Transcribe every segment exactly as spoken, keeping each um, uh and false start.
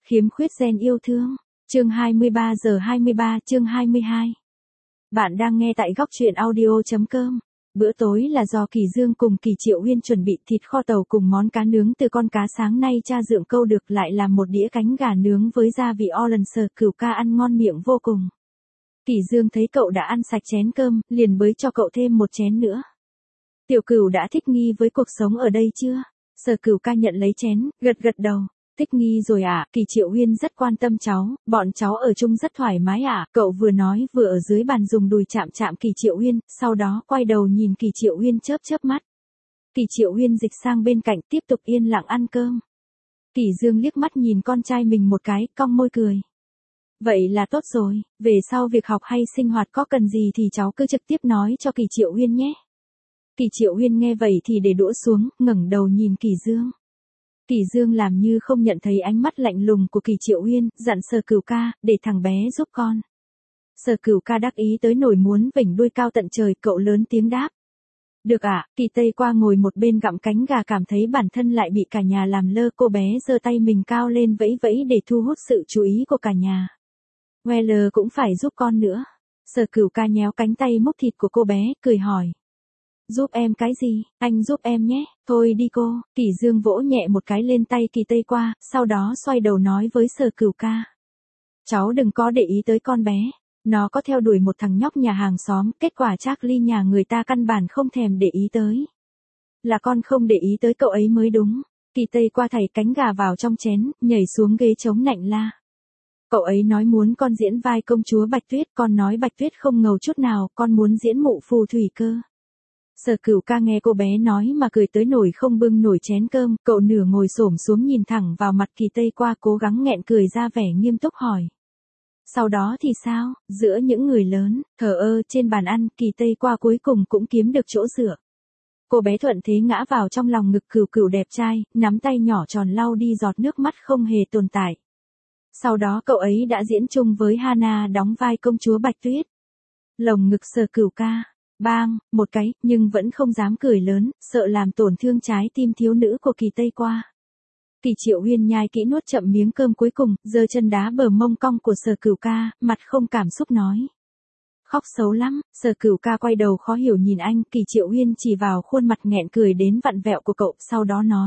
Khiếm khuyết gen yêu thương. Chương hai mươi ba giờ hai mươi ba, chương hai mươi hai. Bạn đang nghe tại góc truyện audio chấm com. Bữa tối là do Kỳ Dương cùng Kỳ Triệu Uyên chuẩn bị thịt kho tàu cùng món cá nướng từ con cá sáng nay cha dượng câu được, lại làm một đĩa cánh gà nướng với gia vị Orange. Cửu ca ăn ngon miệng vô cùng. Kỳ Dương thấy cậu đã ăn sạch chén cơm, liền bới cho cậu thêm một chén nữa. Tiểu Cửu đã thích nghi với cuộc sống ở đây chưa? Sở Cửu ca nhận lấy chén, gật gật đầu. Thích nghi rồi ạ, à? Kỳ Triệu Uyên rất quan tâm cháu, bọn cháu ở chung rất thoải mái ạ, à? Cậu vừa nói vừa ở dưới bàn dùng đùi chạm chạm Kỳ Triệu Uyên, sau đó quay đầu nhìn Kỳ Triệu Uyên chớp chớp mắt. Kỳ Triệu Uyên dịch sang bên cạnh tiếp tục yên lặng ăn cơm. Kỳ Dương liếc mắt nhìn con trai mình một cái, cong môi cười. Vậy là tốt rồi, về sau việc học hay sinh hoạt có cần gì thì cháu cứ trực tiếp nói cho Kỳ Triệu Uyên nhé. Kỳ Triệu Uyên nghe vậy thì để đũa xuống, ngẩng đầu nhìn Kỳ Dương. Kỳ Dương làm như không nhận thấy ánh mắt lạnh lùng của Kỳ Triệu Uyên, dặn Sở Cửu ca, để thằng bé giúp con. Sở Cửu ca đắc ý tới nổi muốn vểnh đuôi cao tận trời, cậu lớn tiếng đáp. Được ạ, à? Kỳ Tây qua ngồi một bên gặm cánh gà cảm thấy bản thân lại bị cả nhà làm lơ, cô bé giơ tay mình cao lên vẫy vẫy để thu hút sự chú ý của cả nhà. Weller cũng phải giúp con nữa. Sở Cửu ca nhéo cánh tay múc thịt của cô bé, cười hỏi. Giúp em cái gì, anh giúp em nhé, thôi đi cô. Kỳ Dương vỗ nhẹ một cái lên tay Kỳ Tây qua, sau đó xoay đầu nói với Sở Cửu ca. Cháu đừng có để ý tới con bé, nó có theo đuổi một thằng nhóc nhà hàng xóm, kết quả Charlie nhà người ta căn bản không thèm để ý tới. Là con không để ý tới cậu ấy mới đúng. Kỳ Tây qua thảy cánh gà vào trong chén, nhảy xuống ghế chống nạnh la. Cậu ấy nói muốn con diễn vai công chúa Bạch Tuyết, con nói Bạch Tuyết không ngầu chút nào, con muốn diễn mụ phù thủy cơ. Sở Cửu ca nghe cô bé nói mà cười tới nổi không bưng nổi chén cơm, cậu nửa ngồi xổm xuống nhìn thẳng vào mặt Kỳ Tây qua, cố gắng nghẹn cười ra vẻ nghiêm túc hỏi. Sau đó thì sao, giữa những người lớn, thờ ơ trên bàn ăn, Kỳ Tây qua cuối cùng cũng kiếm được chỗ dựa. Cô bé thuận thế ngã vào trong lòng ngực Cửu Cửu đẹp trai, nắm tay nhỏ tròn lau đi giọt nước mắt không hề tồn tại. Sau đó cậu ấy đã diễn chung với Hana đóng vai công chúa Bạch Tuyết. Lồng ngực Sở Cửu ca. Bang, một cái, nhưng vẫn không dám cười lớn, sợ làm tổn thương trái tim thiếu nữ của Kỳ Tây qua. Kỳ Triệu Uyên nhai kỹ nuốt chậm miếng cơm cuối cùng, giơ chân đá bờ mông cong của Sở Cửu ca, mặt không cảm xúc nói. Khóc xấu lắm. Sở Cửu ca quay đầu khó hiểu nhìn anh, Kỳ Triệu Uyên chỉ vào khuôn mặt nghẹn cười đến vặn vẹo của cậu, sau đó nói.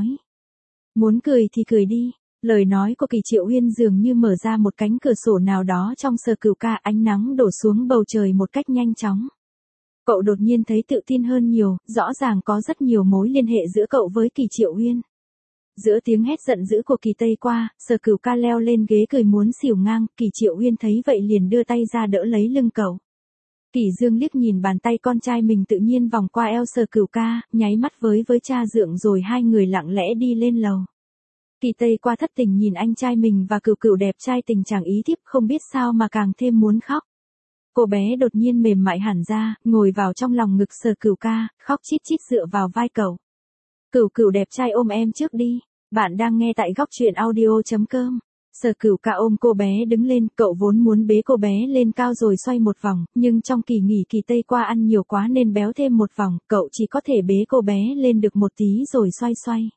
Muốn cười thì cười đi. Lời nói của Kỳ Triệu Uyên dường như mở ra một cánh cửa sổ nào đó trong Sở Cửu ca, ánh nắng đổ xuống bầu trời một cách nhanh chóng. Cậu đột nhiên thấy tự tin hơn nhiều, rõ ràng có rất nhiều mối liên hệ giữa cậu với Kỳ Triệu Uyên. Giữa tiếng hét giận dữ của Kỳ Tây qua, Sở Cửu ca leo lên ghế cười muốn xỉu ngang, Kỳ Triệu Uyên thấy vậy liền đưa tay ra đỡ lấy lưng cậu. Kỳ Dương liếc nhìn bàn tay con trai mình tự nhiên vòng qua eo Sở Cửu ca, nháy mắt với với cha dượng rồi hai người lặng lẽ đi lên lầu. Kỳ Tây qua thất tình nhìn anh trai mình và Cửu Cửu đẹp trai tình trạng ý thiếp không biết sao mà càng thêm muốn khóc. Cô bé đột nhiên mềm mại hẳn ra, ngồi vào trong lòng ngực Sở Cửu ca, khóc chít chít dựa vào vai cậu. Cửu Cửu đẹp trai ôm em trước đi. Bạn đang nghe tại góc truyện audio chấm com. Sở Cửu ca ôm cô bé đứng lên, cậu vốn muốn bế cô bé lên cao rồi xoay một vòng, nhưng trong kỳ nghỉ Kỳ Tây qua ăn nhiều quá nên béo thêm một vòng, cậu chỉ có thể bế cô bé lên được một tí rồi xoay xoay.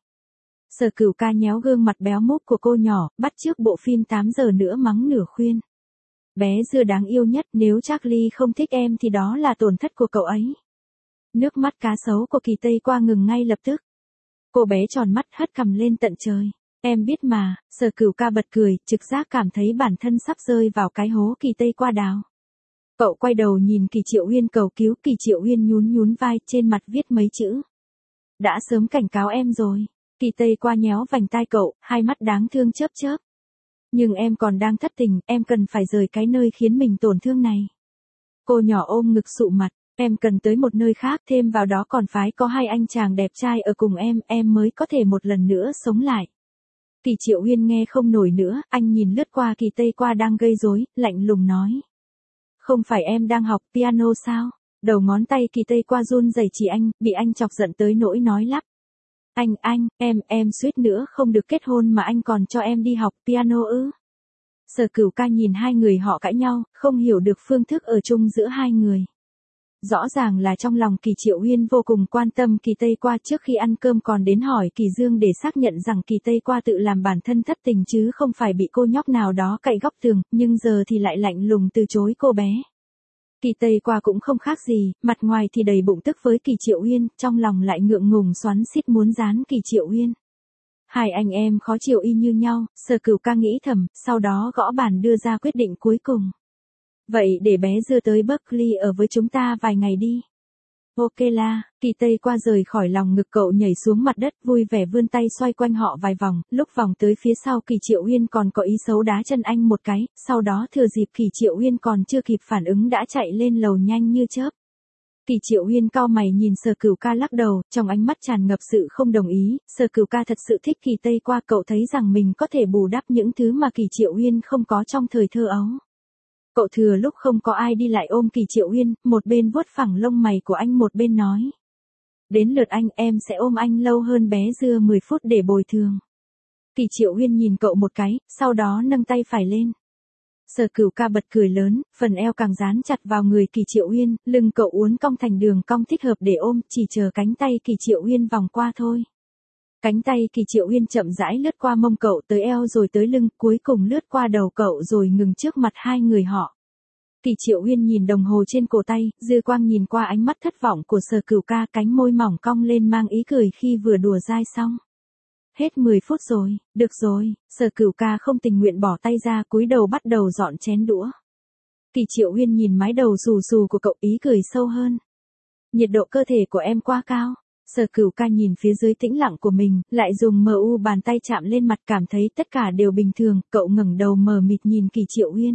Sở Cửu ca nhéo gương mặt béo múp của cô nhỏ, bắt chước bộ phim tám giờ nữa mắng nửa khuyên. Bé dưa đáng yêu nhất, nếu Charlie không thích em thì đó là tổn thất của cậu ấy. Nước mắt cá sấu của Kỳ Tây qua ngừng ngay lập tức. Cô bé tròn mắt hất cằm lên tận trời. Em biết mà. Sở Cửu ca bật cười, trực giác cảm thấy bản thân sắp rơi vào cái hố Kỳ Tây qua đào. Cậu quay đầu nhìn Kỳ Triệu Uyên cầu cứu, Kỳ Triệu Uyên nhún nhún vai, trên mặt viết mấy chữ. Đã sớm cảnh cáo em rồi. Kỳ Tây qua nhéo vành tai cậu, hai mắt đáng thương chớp chớp. Nhưng em còn đang thất tình, em cần phải rời cái nơi khiến mình tổn thương này. Cô nhỏ ôm ngực sụ mặt, em cần tới một nơi khác, thêm vào đó còn phải có hai anh chàng đẹp trai ở cùng em, em mới có thể một lần nữa sống lại. Kỳ Triệu Uyên nghe không nổi nữa, anh nhìn lướt qua Kỳ Tây qua đang gây rối, lạnh lùng nói. Không phải em đang học piano sao? Đầu ngón tay Kỳ Tây qua run rẩy chỉ anh, bị anh chọc giận tới nỗi nói lắp. Anh, anh, em, em suýt nữa không được kết hôn mà anh còn cho em đi học piano ư? Sở Cửu ca nhìn hai người họ cãi nhau, không hiểu được phương thức ở chung giữa hai người. Rõ ràng là trong lòng Kỳ Triệu Uyên vô cùng quan tâm Kỳ Tây Qua, trước khi ăn cơm còn đến hỏi Kỳ Dương để xác nhận rằng Kỳ Tây Qua tự làm bản thân thất tình chứ không phải bị cô nhóc nào đó cậy góc tường, nhưng giờ thì lại lạnh lùng từ chối cô bé. Kỳ Tây Qua cũng không khác gì, mặt ngoài thì đầy bụng tức với Kỳ Triệu Uyên, trong lòng lại ngượng ngùng xoắn xít muốn dán Kỳ Triệu Uyên. Hai anh em khó chịu y như nhau, Sở Cửu Ca nghĩ thầm, sau đó gõ bàn đưa ra quyết định cuối cùng. Vậy để bé Dưa tới Berkeley ở với chúng ta vài ngày đi. Ok la, Kỳ Tây Qua rời khỏi lòng ngực cậu nhảy xuống mặt đất vui vẻ vươn tay xoay quanh họ vài vòng, lúc vòng tới phía sau Kỳ Triệu Uyên còn có ý xấu đá chân anh một cái, sau đó thừa dịp Kỳ Triệu Uyên còn chưa kịp phản ứng đã chạy lên lầu nhanh như chớp. Kỳ Triệu Uyên cau mày nhìn Sở Cửu Ca lắc đầu, trong ánh mắt tràn ngập sự không đồng ý, Sở Cửu Ca thật sự thích Kỳ Tây Qua, cậu thấy rằng mình có thể bù đắp những thứ mà Kỳ Triệu Uyên không có trong thời thơ ấu. Cậu thừa lúc không có ai đi lại ôm Kỳ Triệu Uyên, một bên vuốt phẳng lông mày của anh một bên nói. Đến lượt anh, em sẽ ôm anh lâu hơn bé Dưa mười phút để bồi thường. Kỳ Triệu Uyên nhìn cậu một cái, sau đó nâng tay phải lên. Sở Cửu Ca bật cười lớn, phần eo càng dán chặt vào người Kỳ Triệu Uyên, lưng cậu uốn cong thành đường cong thích hợp để ôm, chỉ chờ cánh tay Kỳ Triệu Uyên vòng qua thôi. Cánh tay Kỳ Triệu Uyên chậm rãi lướt qua mông cậu tới eo rồi tới lưng, cuối cùng lướt qua đầu cậu rồi ngừng trước mặt hai người họ. Kỳ Triệu Uyên nhìn đồng hồ trên cổ tay, dư quang nhìn qua ánh mắt thất vọng của Sở Cửu Ca, cánh môi mỏng cong lên mang ý cười khi vừa đùa dai xong. Hết mười phút rồi, được rồi, Sở Cửu Ca không tình nguyện bỏ tay ra, cúi đầu bắt đầu dọn chén đũa. Kỳ Triệu Uyên nhìn mái đầu xù xù của cậu, ý cười sâu hơn. Nhiệt độ cơ thể của em quá cao. Sở Cửu Ca nhìn phía dưới tĩnh lặng của mình, lại dùng mờ u bàn tay chạm lên mặt, cảm thấy tất cả đều bình thường, cậu ngẩng đầu mờ mịt nhìn Kỳ Triệu Uyên.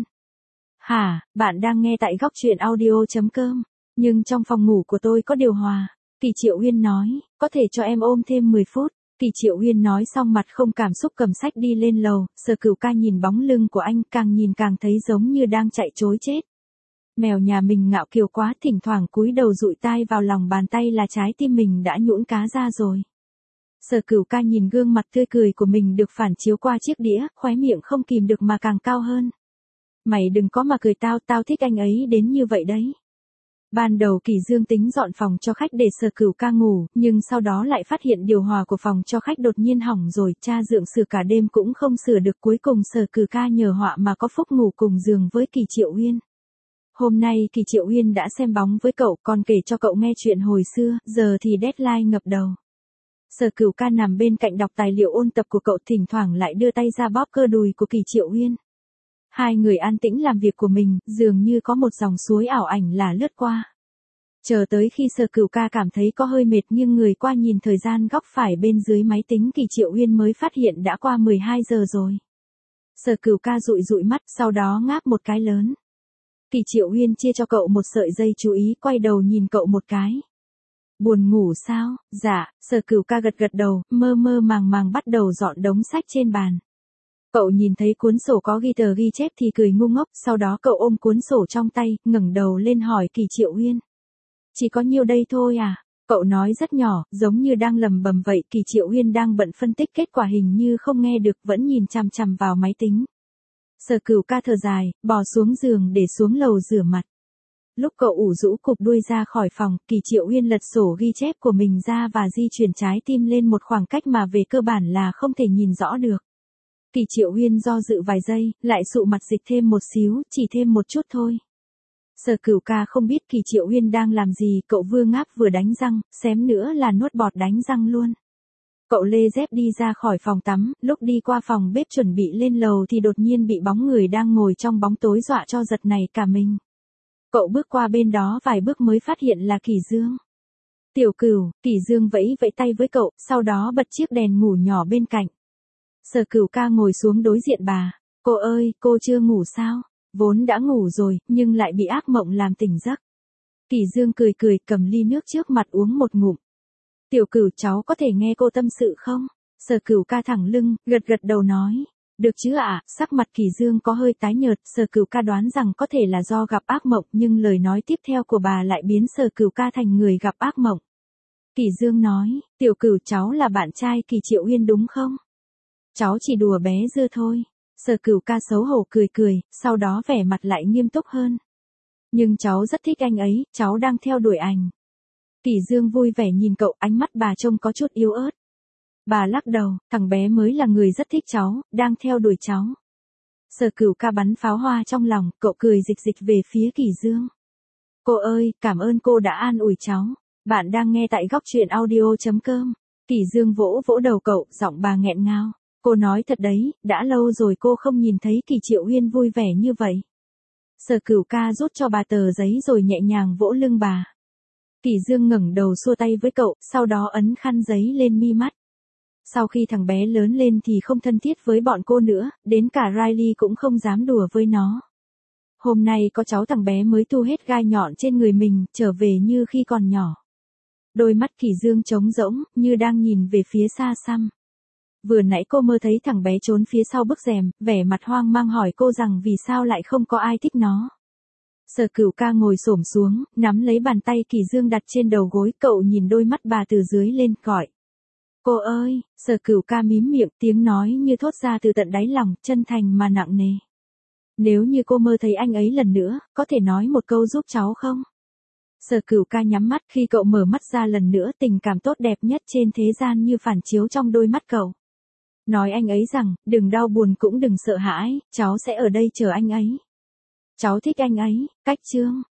Hả, bạn đang nghe tại góc truyện audio chấm com, nhưng trong phòng ngủ của tôi có điều hòa. Kỳ Triệu Uyên nói, có thể cho em ôm thêm mười phút. Kỳ Triệu Uyên nói xong mặt không cảm xúc cầm sách đi lên lầu, Sở Cửu Ca nhìn bóng lưng của anh, càng nhìn càng thấy giống như đang chạy trối chết. Mèo nhà mình ngạo kiều quá, thỉnh thoảng cúi đầu dụi tai vào lòng bàn tay là trái tim mình đã nhũn cá ra rồi. Sở Cửu Ca nhìn gương mặt tươi cười của mình được phản chiếu qua chiếc đĩa, khóe miệng không kìm được mà càng cao hơn. Mày đừng có mà cười tao, tao thích anh ấy đến như vậy đấy. Ban đầu Kỳ Dương tính dọn phòng cho khách để Sở Cửu Ca ngủ, nhưng sau đó lại phát hiện điều hòa của phòng cho khách đột nhiên hỏng rồi, cha dượng sửa cả đêm cũng không sửa được, cuối cùng Sở Cửu Ca nhờ họa mà có phúc ngủ cùng giường với Kỳ Triệu Uyên. Hôm nay Kỳ Triệu Uyên đã xem bóng với cậu, còn kể cho cậu nghe chuyện hồi xưa, giờ thì deadline ngập đầu. Sở Cửu Ca nằm bên cạnh đọc tài liệu ôn tập của cậu, thỉnh thoảng lại đưa tay ra bóp cơ đùi của Kỳ Triệu Uyên. Hai người an tĩnh làm việc của mình, dường như có một dòng suối ảo ảnh là lướt qua. Chờ tới khi Sở Cửu Ca cảm thấy có hơi mệt nhưng người qua nhìn thời gian góc phải bên dưới máy tính Kỳ Triệu Uyên mới phát hiện đã qua mười hai giờ rồi. Sở Cửu Ca dụi dụi mắt, sau đó ngáp một cái lớn. Kỳ Triệu Uyên chia cho cậu một sợi dây chú ý, quay đầu nhìn cậu một cái. Buồn ngủ sao? Dạ, Sở Cửu Ca gật gật đầu, mơ mơ màng màng bắt đầu dọn đống sách trên bàn. Cậu nhìn thấy cuốn sổ có ghi tờ ghi chép thì cười ngu ngốc, sau đó cậu ôm cuốn sổ trong tay, ngẩng đầu lên hỏi Kỳ Triệu Uyên. Chỉ có nhiêu đây thôi à? Cậu nói rất nhỏ, giống như đang lầm bầm vậy. Kỳ Triệu Uyên đang bận phân tích kết quả hình như không nghe được, vẫn nhìn chằm chằm vào máy tính. Sở Cửu Ca thở dài, bò xuống giường để xuống lầu rửa mặt. Lúc cậu ủ rũ cụp đuôi ra khỏi phòng, Kỳ Triệu Uyên lật sổ ghi chép của mình ra và di chuyển trái tim lên một khoảng cách mà về cơ bản là không thể nhìn rõ được. Kỳ Triệu Uyên do dự vài giây, lại sụ mặt dịch thêm một xíu, chỉ thêm một chút thôi. Sở Cửu Ca không biết Kỳ Triệu Uyên đang làm gì, cậu vừa ngáp vừa đánh răng, xém nữa là nuốt bọt đánh răng luôn. Cậu lê dép đi ra khỏi phòng tắm, lúc đi qua phòng bếp chuẩn bị lên lầu thì đột nhiên bị bóng người đang ngồi trong bóng tối dọa cho giật nảy cả mình. Cậu bước qua bên đó vài bước mới phát hiện là Kỳ Dương. Tiểu Cửu, Kỳ Dương vẫy vẫy tay với cậu, sau đó bật chiếc đèn ngủ nhỏ bên cạnh. Sở Cửu Ca ngồi xuống đối diện bà. Cô ơi, cô chưa ngủ sao? Vốn đã ngủ rồi, nhưng lại bị ác mộng làm tỉnh giấc. Kỳ Dương cười cười, cầm ly nước trước mặt uống một ngụm. Tiểu Cửu, cháu có thể nghe cô tâm sự không? Sở Cửu Ca thẳng lưng, gật gật đầu nói. Được chứ ạ, à? Sắc mặt Kỳ Dương có hơi tái nhợt, Sở Cửu Ca đoán rằng có thể là do gặp ác mộng, nhưng lời nói tiếp theo của bà lại biến Sở Cửu Ca thành người gặp ác mộng. Kỳ Dương nói, Tiểu Cửu, cháu là bạn trai Kỳ Triệu Uyên đúng không? Cháu chỉ đùa bé Dưa thôi. Sở Cửu Ca xấu hổ cười cười, sau đó vẻ mặt lại nghiêm túc hơn. Nhưng cháu rất thích anh ấy, cháu đang theo đuổi anh. Kỳ Dương vui vẻ nhìn cậu, ánh mắt bà trông có chút yếu ớt. Bà lắc đầu, thằng bé mới là người rất thích cháu, đang theo đuổi cháu. Sở Cửu Ca bắn pháo hoa trong lòng, cậu cười dịch dịch về phía Kỳ Dương. Cô ơi, cảm ơn cô đã an ủi cháu. Bạn đang nghe tại góc truyện audio chấm com. Kỳ Dương vỗ vỗ đầu cậu, giọng bà nghẹn ngào. Cô nói thật đấy, đã lâu rồi cô không nhìn thấy Kỳ Triệu Uyên vui vẻ như vậy. Sở Cửu Ca rút cho bà tờ giấy rồi nhẹ nhàng vỗ lưng bà. Kỳ Dương ngẩng đầu xua tay với cậu, sau đó ấn khăn giấy lên mi mắt. Sau khi thằng bé lớn lên thì không thân thiết với bọn cô nữa, đến cả Riley cũng không dám đùa với nó. Hôm nay có cháu thằng bé mới thu hết gai nhọn trên người mình, trở về như khi còn nhỏ. Đôi mắt Kỳ Dương trống rỗng, như đang nhìn về phía xa xăm. Vừa nãy cô mơ thấy thằng bé trốn phía sau bức rèm, vẻ mặt hoang mang hỏi cô rằng vì sao lại không có ai thích nó. Sở Cửu Ca ngồi xổm xuống, nắm lấy bàn tay Kỳ Dương đặt trên đầu gối, cậu nhìn đôi mắt bà từ dưới lên, gọi. Cô ơi, Sở Cửu Ca mím miệng, tiếng nói như thốt ra từ tận đáy lòng, chân thành mà nặng nề. Nếu như cô mơ thấy anh ấy lần nữa, có thể nói một câu giúp cháu không? Sở Cửu Ca nhắm mắt, khi cậu mở mắt ra lần nữa, tình cảm tốt đẹp nhất trên thế gian như phản chiếu trong đôi mắt cậu. Nói anh ấy rằng, đừng đau buồn cũng đừng sợ hãi, cháu sẽ ở đây chờ anh ấy. Cháu thích anh ấy, cách chương.